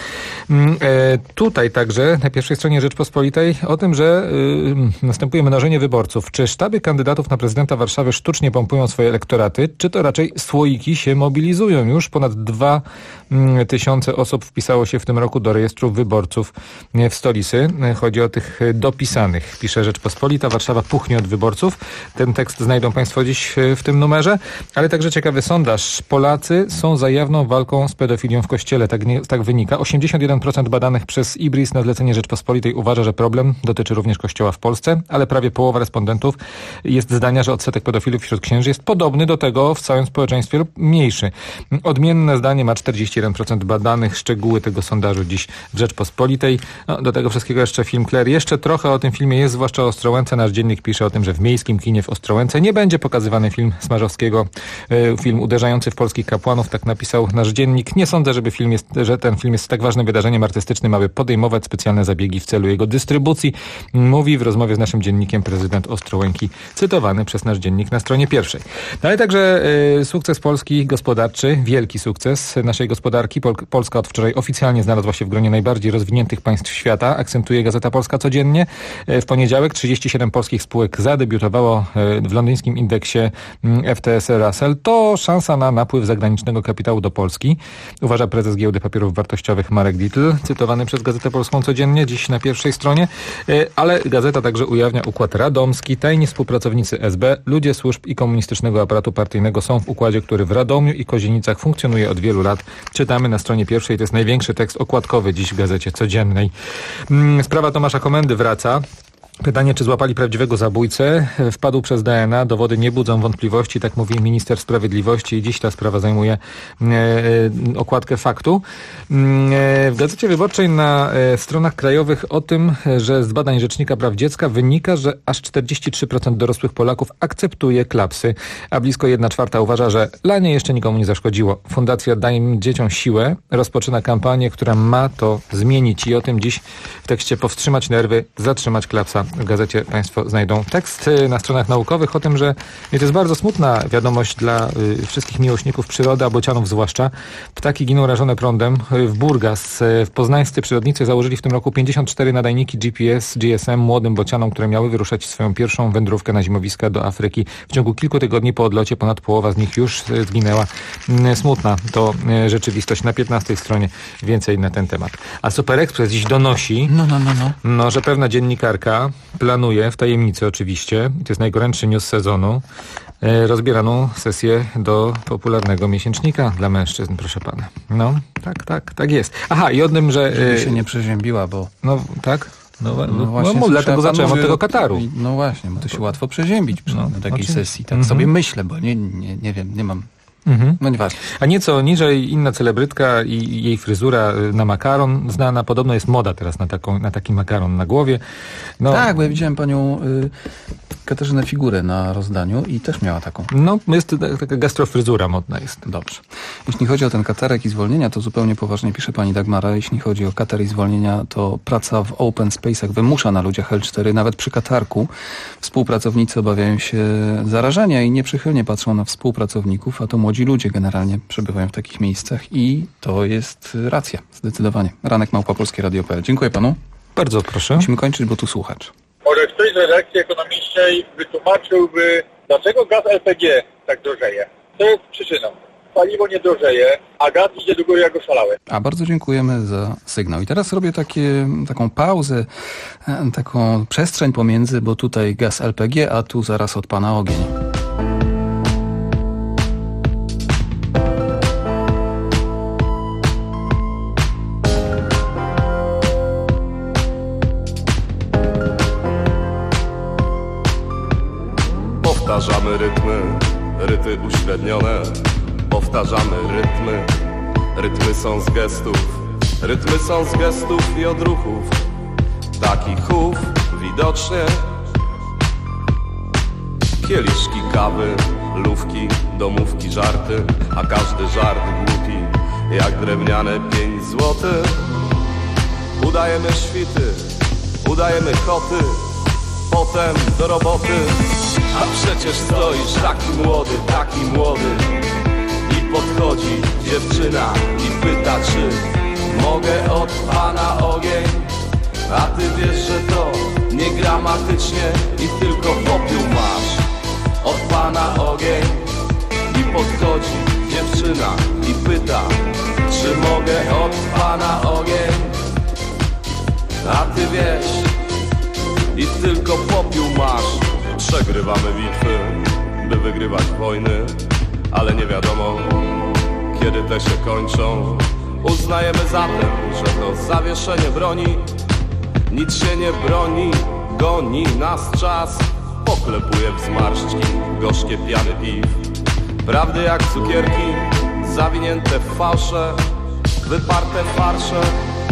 Tutaj także na pierwszej stronie Rzeczpospolitej o tym, że następuje mnożenie wyborców. Czy sztaby kandydatów na prezydenta Warszawy sztucznie pompują swoje elektoraty, czy to raczej słoiki się mobilizują? Już ponad 2000 osób wpisało się w tym roku do rejestru wyborców w stolicy. Chodzi o tych dopisanych. Pisze Rzeczpospolita. Warszawa puchnie od wyborców. Ten tekst znajdą Państwo dziś w tym numerze. Ale także ciekawy sondaż. Polacy są za jawną walką z pedofilią w Kościele. Tak wynika. 81% badanych przez Ibris na zlecenie Rzeczpospolitej uważa, że problem dotyczy również Kościoła w Polsce, ale prawie połowa respondentów jest zdania, że odsetek pedofilów wśród księży jest podobny do tego w całym społeczeństwie lub mniejszy. Odmienne zdanie ma 41% badanych. Szczegóły tego sondażu dziś w Rzeczpospolitej. No, do tego wszystkiego jeszcze film Kler. Jeszcze trochę o tym filmie jest, zwłaszcza o Ostrołęce. Nasz dziennik pisze o tym, że w miejskim kinie w Ostrołęce nie będzie pokazywany film Smarzowskiego, film uderzający w polskich kapłanów, tak napisał nasz dziennik. Nie sądzę, że ten film jest tak ważnym wydarzeniem artystycznym, aby podejmować specjalne zabiegi w celu jego dystrybucji, mówi w rozmowie z naszym dziennikiem prezydent Ostrołęki, cytowany przez nasz dziennik na stronie pierwszej. No ale także sukces Polski gospodarczy, wielki sukces naszej gospodarki. Polska od wczoraj oficjalnie znalazła się w gronie najbardziej rozwiniętych państw świata, akcentuje Gazeta Polska codziennie. W poniedziałek 37 polskich spółek zadebiutowało w londyńskim indeksie FTSE Russell. To szansa na napływ zagranicznego kapitału do Polski, uważa prezes Giełdy Papierów Wartościowych Marek Dietl, cytowany przez Gazetę Polską codziennie, dziś na pierwszej stronie. Ale gazeta także ujawnia układ radomski. Tajni współpracownicy SB, ludzie służb i komunistycznego aparatu partyjnego są w układzie, który w Radomiu i Kozienicach funkcjonuje od wielu lat. Czytamy na stronie pierwszej. To jest największy tekst okładkowy dziś w Gazecie Codziennej. Sprawa Tomasza Komendy wraca. Pytanie, czy złapali prawdziwego zabójcę? Wpadł przez DNA, dowody nie budzą wątpliwości, tak mówi minister sprawiedliwości i dziś ta sprawa zajmuje okładkę Faktu. W Gazecie Wyborczej na stronach krajowych o tym, że z badań Rzecznika Praw Dziecka wynika, że aż 43% dorosłych Polaków akceptuje klapsy, a blisko 1/4 uważa, że lanie jeszcze nikomu nie zaszkodziło. Fundacja Daj Dzieciom Siłę rozpoczyna kampanię, która ma to zmienić i o tym dziś w tekście Powstrzymać nerwy, zatrzymać klapsa. W gazecie Państwo znajdą tekst na stronach naukowych o tym, że to jest bardzo smutna wiadomość dla wszystkich miłośników przyrody, a bocianów zwłaszcza. Ptaki giną rażone prądem. W Burgas w poznańscy przyrodnicy założyli w tym roku 54 nadajniki GPS, GSM młodym bocianom, które miały wyruszać swoją pierwszą wędrówkę na zimowiska do Afryki. W ciągu kilku tygodni po odlocie ponad połowa z nich już zginęła. Smutna to rzeczywistość. Na 15 stronie więcej na ten temat. A Super Express dziś donosi, że pewna dziennikarka planuje, w tajemnicy oczywiście, to jest najgorętszy news sezonu, rozbieraną sesję do popularnego miesięcznika dla mężczyzn, proszę pana. No, tak jest. Aha, i o tym, że... Żeby się nie przeziębiła, bo... No, tak? No dlatego zacząłem od tego Kataru. No właśnie, bo to się łatwo przeziębić na takiej sesji. Tak sobie myślę, bo nie wiem, nie mam... No nieważne. A nieco niżej inna celebrytka i jej fryzura na makaron znana. Podobno jest moda teraz na taki makaron na głowie. No. Tak, bo ja widziałem panią Katarzynę Figurę na rozdaniu i też miała taką. No, jest taka gastrofryzura modna jest. Dobrze. Jeśli chodzi o ten katarek i zwolnienia, to zupełnie poważnie pisze pani Dagmara. Jeśli chodzi o katar i zwolnienia, to praca w open space'ach wymusza na ludziach L4. Nawet przy katarku współpracownicy obawiają się zarażenia i nieprzychylnie patrzą na współpracowników, a to młodzi ludzie generalnie przebywają w takich miejscach i to jest racja, zdecydowanie. Ranek@polskieradio.pl. Dziękuję panu. Bardzo proszę. Musimy kończyć, bo tu słuchacz. Może ktoś z redakcji ekonomicznej wytłumaczyłby, dlaczego gaz LPG tak drożeje? Co jest przyczyną? paliwo nie drożeje, a gaz idzie do góry jak oszalały. A bardzo dziękujemy za sygnał. I teraz robię taką pauzę, taką przestrzeń pomiędzy, bo tutaj gaz LPG, a tu zaraz od pana ogień. Powtarzamy ryty uśrednione. Powtarzamy rytmy są z gestów i odruchów. Takich chów widocznie. Kieliszki kawy, lówki, domówki, żarty, a każdy żart głupi, jak drewniane 5 złotych. Udajemy świty, udajemy koty, potem do roboty. A przecież stoisz taki młody i podchodzi dziewczyna i pyta, czy mogę od pana ogień. A ty wiesz, że to nie gramatycznie i tylko popiół masz od pana ogień. I podchodzi dziewczyna i pyta, czy mogę od pana ogień. A ty wiesz i tylko popiół masz. Przegrywamy bitwy, by wygrywać wojny, ale nie wiadomo, kiedy te się kończą. Uznajemy zatem, że to zawieszenie broni. Nic się nie broni, goni nas czas. Poklepuje w zmarszczki gorzkie piany piw. Prawdy jak cukierki, zawinięte w fałsze, wyparte farsze.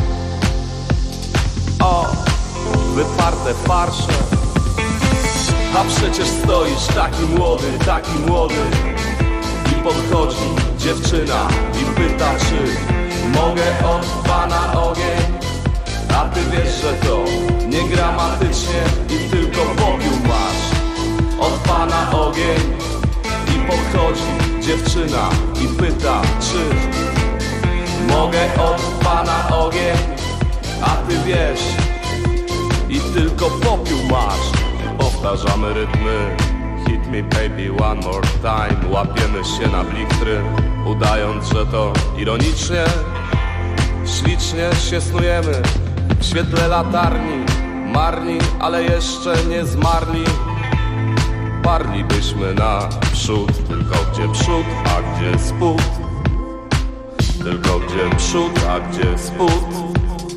O, wyparte farsze. A przecież stoisz taki młody i podchodzi dziewczyna i pyta, czy mogę od pana ogień. A ty wiesz, że to nie gramatycznie i tylko popiół masz od pana ogień. I podchodzi dziewczyna i pyta, czy mogę od pana ogień. A ty wiesz i tylko popiół masz. Powtarzamy rytmy, hit me baby one more time. Łapiemy się na blichtry, udając, że to ironicznie. Ślicznie się snujemy w świetle latarni. Marni, ale jeszcze nie zmarli. Parlibyśmy naprzód, tylko gdzie przód, a gdzie spód. Tylko gdzie przód, a gdzie spód.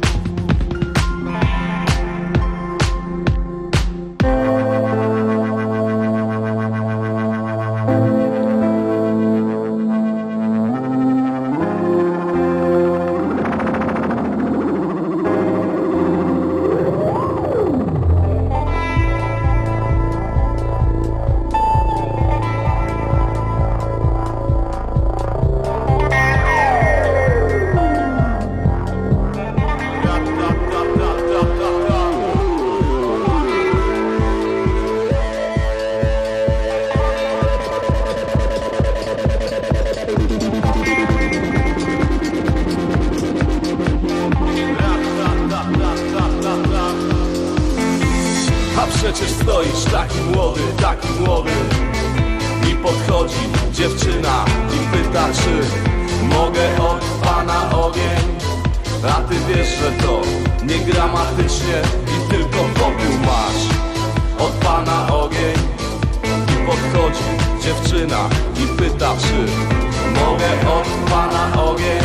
Przecież stoisz taki młody i podchodzi dziewczyna i pyta, czy mogę od pana ogień. A ty wiesz, że to nie gramatycznie i tylko popiół masz od pana ogień. I podchodzi dziewczyna i pyta, czy mogę od pana ogień.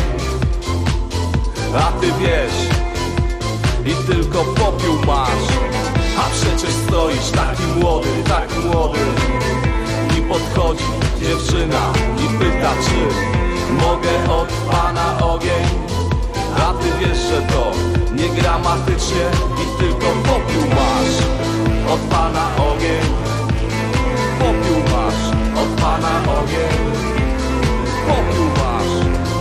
A ty wiesz i tylko popiół masz. A przecież stoisz taki młody i podchodzi dziewczyna i pyta, czy mogę od pana ogień. A ty wiesz, że to nie gramatycznie i tylko popiół masz od pana ogień. Popiół masz od pana ogień. Popiół masz.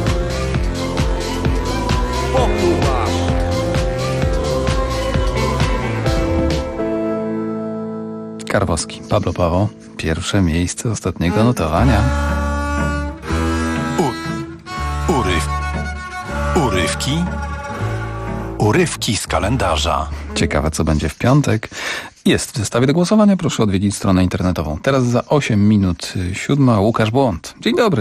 Popiół masz. Karwowski, Pablo Paweł, pierwsze miejsce ostatniego notowania. Urywki z kalendarza. Ciekawe, co będzie w piątek. Jest w zestawie do głosowania, proszę odwiedzić stronę internetową. Teraz za 8 minut 7 Łukasz Błąd. Dzień dobry.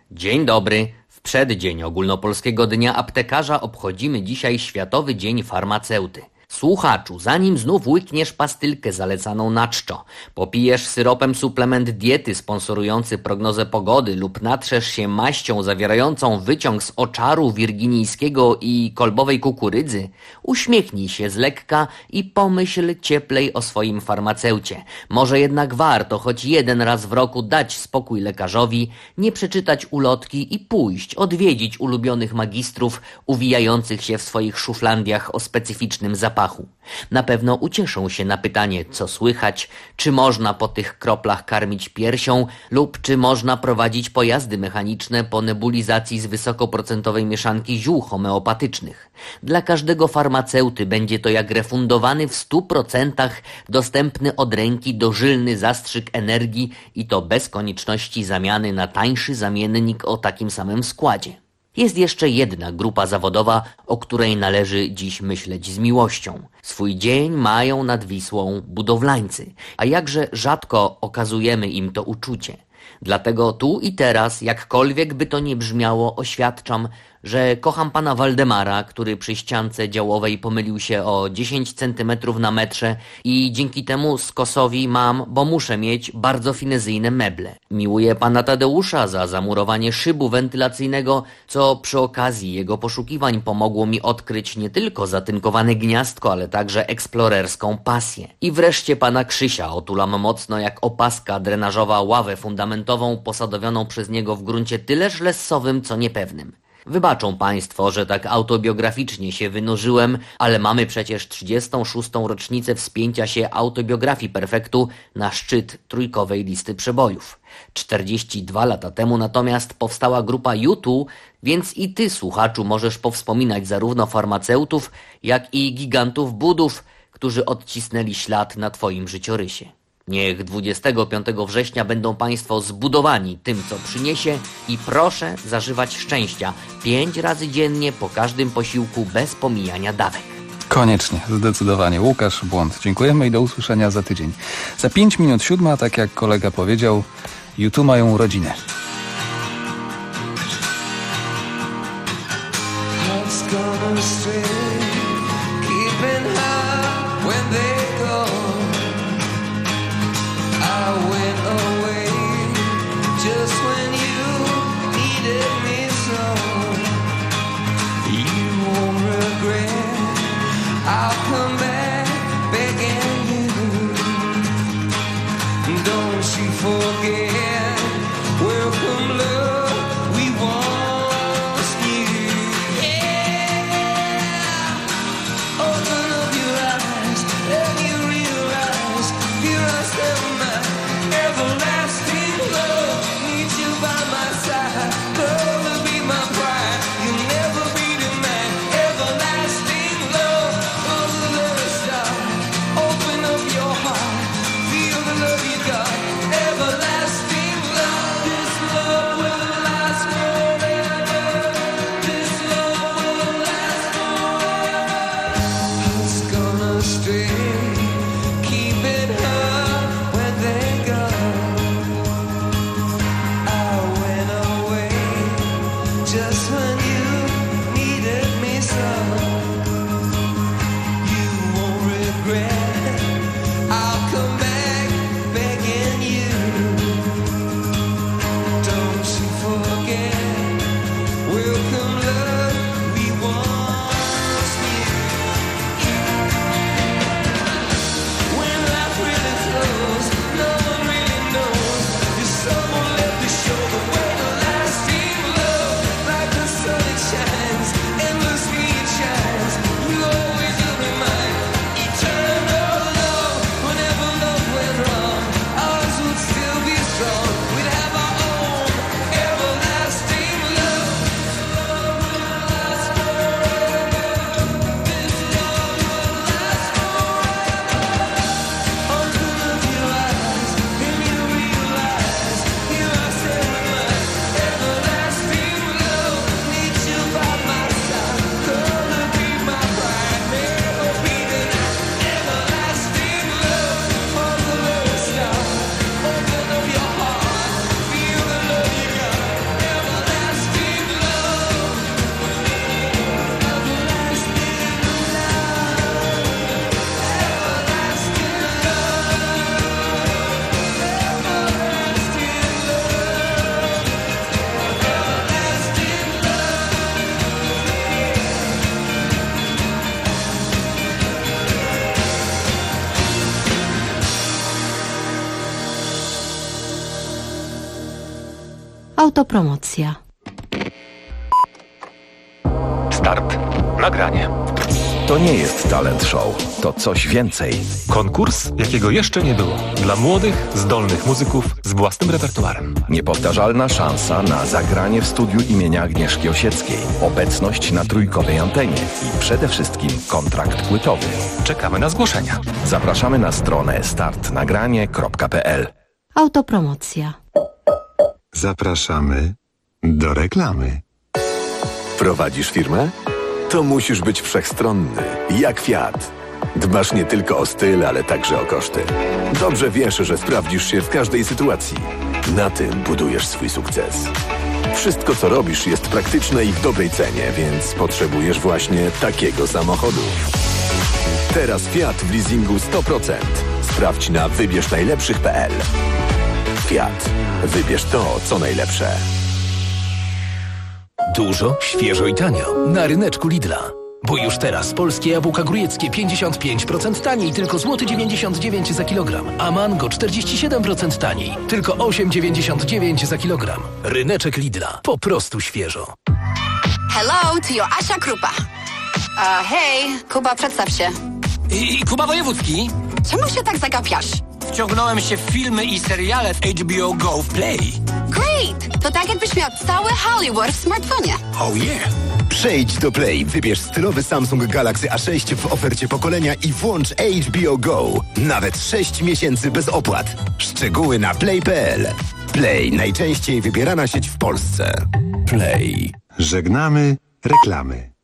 Dzień dobry. W przeddzień Ogólnopolskiego Dnia Aptekarza obchodzimy dzisiaj Światowy Dzień Farmaceuty. Słuchaczu, zanim znów łykniesz pastylkę zalecaną na czczo, popijesz syropem suplement diety sponsorujący prognozę pogody lub natrzesz się maścią zawierającą wyciąg z oczaru wirginijskiego i kolbowej kukurydzy, uśmiechnij się z lekka i pomyśl cieplej o swoim farmaceucie. Może jednak warto choć jeden raz w roku dać spokój lekarzowi, nie przeczytać ulotki i pójść odwiedzić ulubionych magistrów uwijających się w swoich szuflandiach o specyficznym zapachu. Na pewno ucieszą się na pytanie, co słychać, czy można po tych kroplach karmić piersią lub czy można prowadzić pojazdy mechaniczne po nebulizacji z wysokoprocentowej mieszanki ziół homeopatycznych. Dla każdego farmaceuty będzie to jak refundowany w 100% dostępny od ręki dożylny zastrzyk energii i to bez konieczności zamiany na tańszy zamiennik o takim samym składzie. Jest jeszcze jedna grupa zawodowa, o której należy dziś myśleć z miłością. Swój dzień mają nad Wisłą budowlańcy, a jakże rzadko okazujemy im to uczucie. Dlatego tu i teraz, jakkolwiek by to nie brzmiało, oświadczam, że kocham pana Waldemara, który przy ściance działowej pomylił się o 10 cm na metrze i dzięki temu skosowi mam, bo muszę mieć, bardzo finezyjne meble. Miłuję pana Tadeusza za zamurowanie szybu wentylacyjnego, co przy okazji jego poszukiwań pomogło mi odkryć nie tylko zatynkowane gniazdko, ale także eksplorerską pasję. I wreszcie pana Krzysia otulam mocno jak opaska drenażowa ławę fundamentową posadowioną przez niego w gruncie tyleż lessowym, co niepewnym. Wybaczą państwo, że tak autobiograficznie się wynurzyłem, ale mamy przecież 36. rocznicę wspięcia się autobiografii Perfektu na szczyt trójkowej listy przebojów. 42 lata temu natomiast powstała grupa U2, więc i ty, słuchaczu, możesz powspominać zarówno farmaceutów, jak i gigantów budów, którzy odcisnęli ślad na twoim życiorysie. Niech 25 września będą państwo zbudowani tym, co przyniesie i proszę zażywać szczęścia 5 razy dziennie po każdym posiłku bez pomijania dawek. Koniecznie, zdecydowanie. Łukasz Błąd. Dziękujemy i do usłyszenia za tydzień. Za 5 minut 7, tak jak kolega powiedział, U2 mają urodziny. Love you got, everlasting love. This love Autopromocja. Start. Nagranie. To nie jest talent show, to coś więcej. Konkurs, jakiego jeszcze nie było. Dla młodych, zdolnych muzyków z własnym repertuarem. Niepowtarzalna szansa na zagranie w studiu imienia Agnieszki Osieckiej. Obecność na trójkowej antenie i przede wszystkim kontrakt płytowy. Czekamy na zgłoszenia. Zapraszamy na stronę startnagranie.pl. Autopromocja. Zapraszamy do reklamy. Prowadzisz firmę? To musisz być wszechstronny, jak Fiat. Dbasz nie tylko o styl, ale także o koszty. Dobrze wiesz, że sprawdzisz się w każdej sytuacji. Na tym budujesz swój sukces. Wszystko, co robisz, jest praktyczne i w dobrej cenie, więc potrzebujesz właśnie takiego samochodu. Teraz Fiat w leasingu 100%. Sprawdź na wybiersznajlepszych.pl. Fiat. Wybierz to, co najlepsze. Dużo, świeżo i tanio. Na ryneczku Lidla. Bo już teraz polskie jabłka grójeckie 55% taniej, tylko złoty 99 za kilogram. A mango 47% taniej, tylko 8,99 za kilogram. Ryneczek Lidla. Po prostu świeżo. Hello, to Joasia Krupa. Hej, Kuba, przedstaw się. I Kuba Wojewódzki. Czemu się tak zagapiasz? Wciągnąłem się w filmy i seriale w HBO Go w Play. Great! To tak jakbyś miał cały Hollywood w smartfonie. Oh yeah! Przejdź do Play, wybierz stylowy Samsung Galaxy A6 w ofercie pokolenia i włącz HBO Go. Nawet 6 miesięcy bez opłat. Szczegóły na play.pl. Play, najczęściej wybierana sieć w Polsce. Play. Żegnamy reklamy.